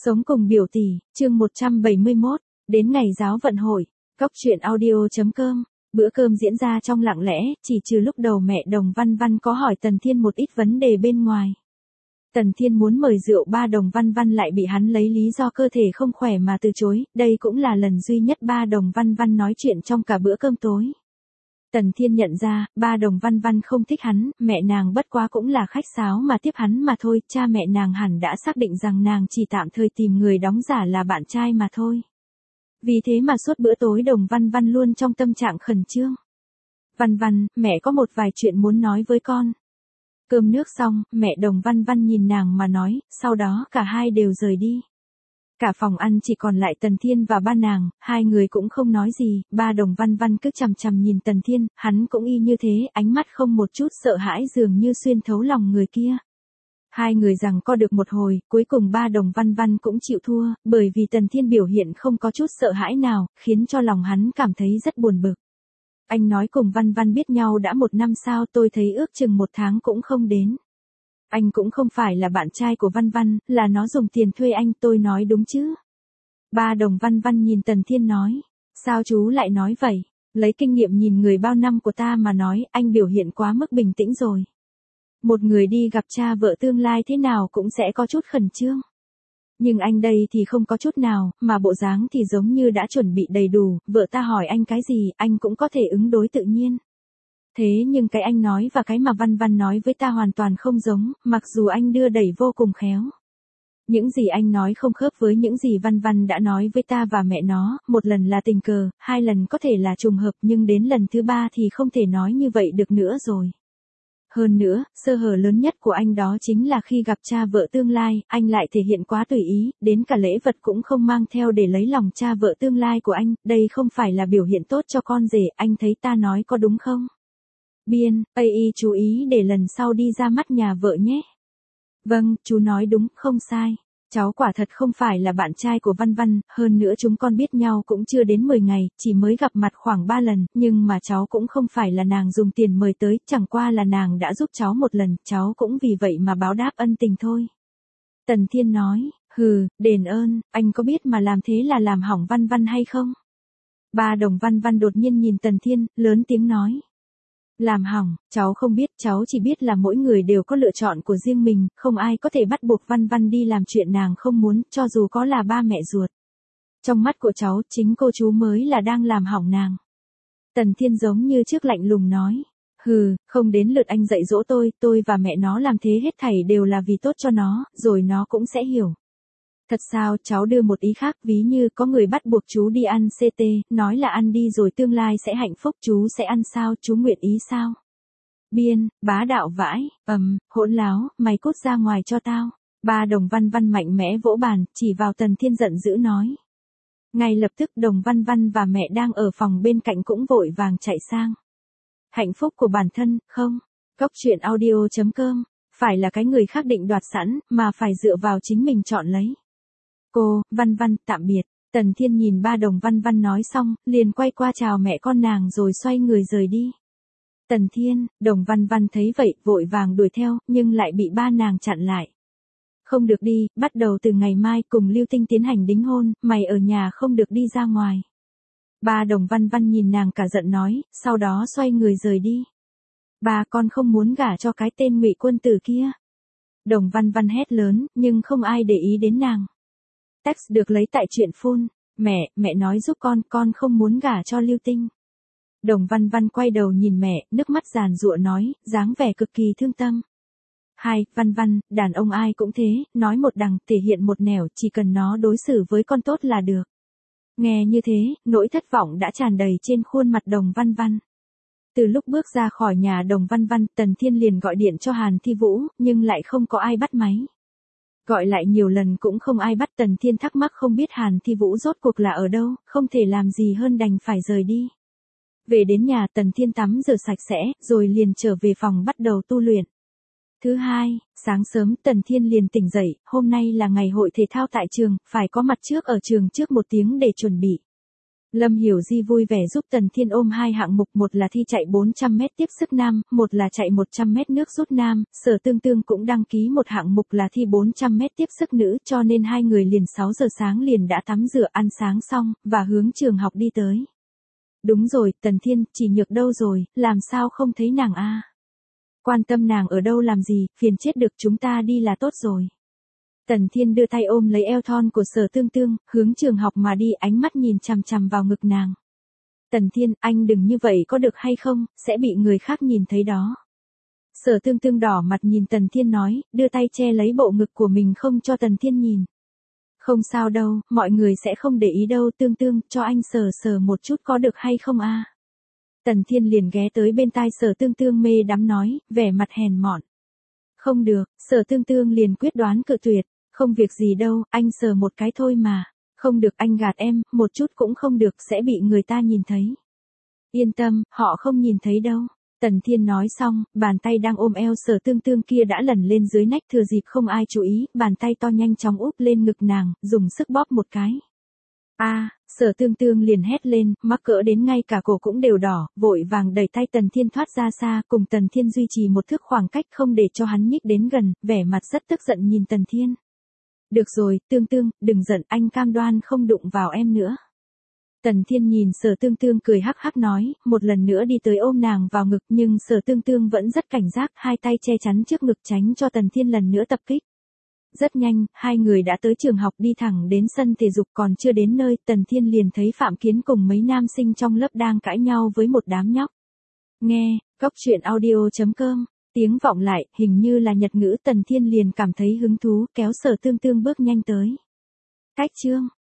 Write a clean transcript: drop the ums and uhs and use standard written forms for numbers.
Sống cùng biểu tỷ, chương 171, đến ngày giáo vận hội, Cóc truyện audio.com. Bữa cơm diễn ra trong lặng lẽ, chỉ trừ lúc đầu mẹ Đồng Văn Văn có hỏi Tần Thiên một ít vấn đề bên ngoài. Tần Thiên muốn mời rượu ba Đồng Văn Văn lại bị hắn lấy lý do cơ thể không khỏe mà từ chối, đây cũng là lần duy nhất ba Đồng Văn Văn nói chuyện trong cả bữa cơm tối. Tần Thiên nhận ra, ba Đồng Văn Văn không thích hắn, mẹ nàng bất quá cũng là khách sáo mà tiếp hắn mà thôi, cha mẹ nàng hẳn đã xác định rằng nàng chỉ tạm thời tìm người đóng giả là bạn trai mà thôi. Vì thế mà suốt bữa tối Đồng Văn Văn luôn trong tâm trạng khẩn trương. Văn Văn, mẹ có một vài chuyện muốn nói với con. Cơm nước xong, mẹ Đồng Văn Văn nhìn nàng mà nói, sau đó cả hai đều rời đi. Cả phòng ăn chỉ còn lại Tần Thiên và ba nàng, hai người cũng không nói gì, ba Đồng Văn Văn cứ chằm chằm nhìn Tần Thiên, hắn cũng y như thế, ánh mắt không một chút sợ hãi dường như xuyên thấu lòng người kia. Hai người giằng co được một hồi, cuối cùng ba Đồng Văn Văn cũng chịu thua, bởi vì Tần Thiên biểu hiện không có chút sợ hãi nào, khiến cho lòng hắn cảm thấy rất buồn bực. Anh nói cùng Văn Văn biết nhau đã 1 năm sao, tôi thấy ước chừng 1 tháng cũng không đến. Anh cũng không phải là bạn trai của Văn Văn, là nó dùng tiền thuê anh, tôi nói đúng chứ? Ba Đồng Văn Văn nhìn Tần Thiên nói, sao chú lại nói vậy? Lấy kinh nghiệm nhìn người bao năm của ta mà nói, anh biểu hiện quá mức bình tĩnh rồi. Một người đi gặp cha vợ tương lai thế nào cũng sẽ có chút khẩn trương. Nhưng anh đây thì không có chút nào, mà bộ dáng thì giống như đã chuẩn bị đầy đủ, vợ ta hỏi anh cái gì, anh cũng có thể ứng đối tự nhiên. Thế nhưng cái anh nói và cái mà Văn Văn nói với ta hoàn toàn không giống, mặc dù anh đưa đẩy vô cùng khéo. Những gì anh nói không khớp với những gì Văn Văn đã nói với ta và mẹ nó, 1 lần là tình cờ, 2 lần có thể là trùng hợp nhưng đến lần thứ 3 thì không thể nói như vậy được nữa rồi. Hơn nữa, sơ hở lớn nhất của anh đó chính là khi gặp cha vợ tương lai, anh lại thể hiện quá tùy ý, đến cả lễ vật cũng không mang theo để lấy lòng cha vợ tương lai của anh, đây không phải là biểu hiện tốt cho con rể, anh thấy ta nói có đúng không? Biên, AI chú ý để lần sau đi ra mắt nhà vợ nhé. Vâng, chú nói đúng, không sai. Cháu quả thật không phải là bạn trai của Văn Văn, hơn nữa chúng con biết nhau cũng chưa đến 10 ngày, chỉ mới gặp mặt khoảng 3 lần, nhưng mà cháu cũng không phải là nàng dùng tiền mời tới, chẳng qua là nàng đã giúp cháu 1 lần, cháu cũng vì vậy mà báo đáp ân tình thôi. Tần Thiên nói, hừ, đền ơn, anh có biết mà làm thế là làm hỏng Văn Văn hay không? Ba Đồng Văn Văn đột nhiên nhìn Tần Thiên, lớn tiếng nói. Làm hỏng, cháu không biết, cháu chỉ biết là mỗi người đều có lựa chọn của riêng mình, không ai có thể bắt buộc Văn Văn đi làm chuyện nàng không muốn, cho dù có là ba mẹ ruột. Trong mắt của cháu, chính cô chú mới là đang làm hỏng nàng. Tần Thiên giống như trước lạnh lùng nói. Hừ, không đến lượt anh dạy dỗ tôi và mẹ nó làm thế hết thảy đều là vì tốt cho nó, rồi nó cũng sẽ hiểu. Thật sao, cháu đưa một ý khác, ví như có người bắt buộc chú đi ăn CT, nói là ăn đi rồi tương lai sẽ hạnh phúc, chú sẽ ăn sao, chú nguyện ý sao? Biên, bá đạo vãi, hỗn láo, mày cút ra ngoài cho tao. Ba Đồng Văn Văn mạnh mẽ vỗ bàn, chỉ vào Tần Thiên giận dữ nói. Ngay lập tức Đồng Văn Văn và mẹ đang ở phòng bên cạnh cũng vội vàng chạy sang. Hạnh phúc của bản thân, không? Cóc truyện audio.com, phải là cái người khác định đoạt sẵn, mà phải dựa vào chính mình chọn lấy. Cô, Văn Văn, tạm biệt. Tần Thiên nhìn ba Đồng Văn Văn nói xong, liền quay qua chào mẹ con nàng rồi xoay người rời đi. Tần Thiên, Đồng Văn Văn thấy vậy, vội vàng đuổi theo, nhưng lại bị ba nàng chặn lại. Không được đi, bắt đầu từ ngày mai cùng Lưu Tinh tiến hành đính hôn, mày ở nhà không được đi ra ngoài. Ba Đồng Văn Văn nhìn nàng cả giận nói, sau đó xoay người rời đi. Ba con không muốn gả cho cái tên Ngụy Quân Tử kia. Đồng Văn Văn hét lớn, nhưng không ai để ý đến nàng. Text được lấy tại truyện phun. Mẹ nói giúp con không muốn gả cho Lưu Tinh. Đồng Văn Văn quay đầu nhìn mẹ, nước mắt giàn giụa nói, dáng vẻ cực kỳ thương tâm. Văn Văn, đàn ông ai cũng thế, nói một đằng, thể hiện một nẻo, chỉ cần nó đối xử với con tốt là được. Nghe như thế, nỗi thất vọng đã tràn đầy trên khuôn mặt Đồng Văn Văn. Từ lúc bước ra khỏi nhà Đồng Văn Văn, Tần Thiên liền gọi điện cho Hàn Thi Vũ, nhưng lại không có ai bắt máy. Gọi lại nhiều lần cũng không ai bắt, Tần Thiên thắc mắc không biết Hàn Thi Vũ rốt cuộc là ở đâu, không thể làm gì hơn đành phải rời đi. Về đến nhà Tần Thiên tắm rửa sạch sẽ, rồi liền trở về phòng bắt đầu tu luyện. Thứ hai, sáng sớm Tần Thiên liền tỉnh dậy, hôm nay là ngày hội thể thao tại trường, phải có mặt trước ở trường trước 1 tiếng để chuẩn bị. Lâm Hiểu Di vui vẻ giúp Tần Thiên ôm hai hạng mục, một là thi chạy 400 mét tiếp sức nam, một là chạy 100 mét nước rút nam, Sở Tương Tương cũng đăng ký một hạng mục là thi 400 mét tiếp sức nữ, cho nên hai người liền 6 giờ sáng liền đã tắm rửa ăn sáng xong, và hướng trường học đi tới. Đúng rồi, Tần Thiên, chị Nhược đâu rồi, làm sao không thấy nàng a? Quan tâm nàng ở đâu làm gì, phiền chết được, chúng ta đi là tốt rồi. Tần Thiên đưa tay ôm lấy eo thon của Sở Tương Tương, hướng trường học mà đi, ánh mắt nhìn chằm chằm vào ngực nàng. Tần Thiên, anh đừng như vậy có được hay không, sẽ bị người khác nhìn thấy đó. Sở Tương Tương đỏ mặt nhìn Tần Thiên nói, đưa tay che lấy bộ ngực của mình không cho Tần Thiên nhìn. Không sao đâu, mọi người sẽ không để ý đâu, Tương Tương, cho anh sờ sờ một chút có được hay không a? Tần Thiên liền ghé tới bên tai Sở Tương Tương mê đắm nói, vẻ mặt hèn mọn. Không được, Sở Tương Tương liền quyết đoán cự tuyệt. Không việc gì đâu, anh sờ một cái thôi mà. Không được, anh gạt em, một chút cũng không được, sẽ bị người ta nhìn thấy. Yên tâm, họ không nhìn thấy đâu. Tần Thiên nói xong, bàn tay đang ôm eo Sở Tương Tương kia đã lẩn lên dưới nách, thừa dịp không ai chú ý, bàn tay to nhanh chóng úp lên ngực nàng, dùng sức bóp một cái. Sở Tương Tương liền hét lên, mắc cỡ đến ngay cả cổ cũng đều đỏ, vội vàng đẩy tay Tần Thiên thoát ra xa, cùng Tần Thiên duy trì một thước khoảng cách không để cho hắn nhích đến gần, vẻ mặt rất tức giận nhìn Tần Thiên. Được rồi, Tương Tương, đừng giận, anh cam đoan không đụng vào em nữa. Tần Thiên nhìn Sở Tương Tương cười hắc hắc nói, một lần nữa đi tới ôm nàng vào ngực, nhưng Sở Tương Tương vẫn rất cảnh giác, hai tay che chắn trước ngực tránh cho Tần Thiên lần nữa tập kích. Rất nhanh, hai người đã tới trường học, đi thẳng đến sân thể dục, còn chưa đến nơi, Tần Thiên liền thấy Phạm Kiến cùng mấy nam sinh trong lớp đang cãi nhau với một đám nhóc. Nghe, Cóc Truyện Audio.com, tiếng vọng lại, hình như là Nhật ngữ. Tần Thiên liền cảm thấy hứng thú, kéo Sở Tương Tương bước nhanh tới. Cách chương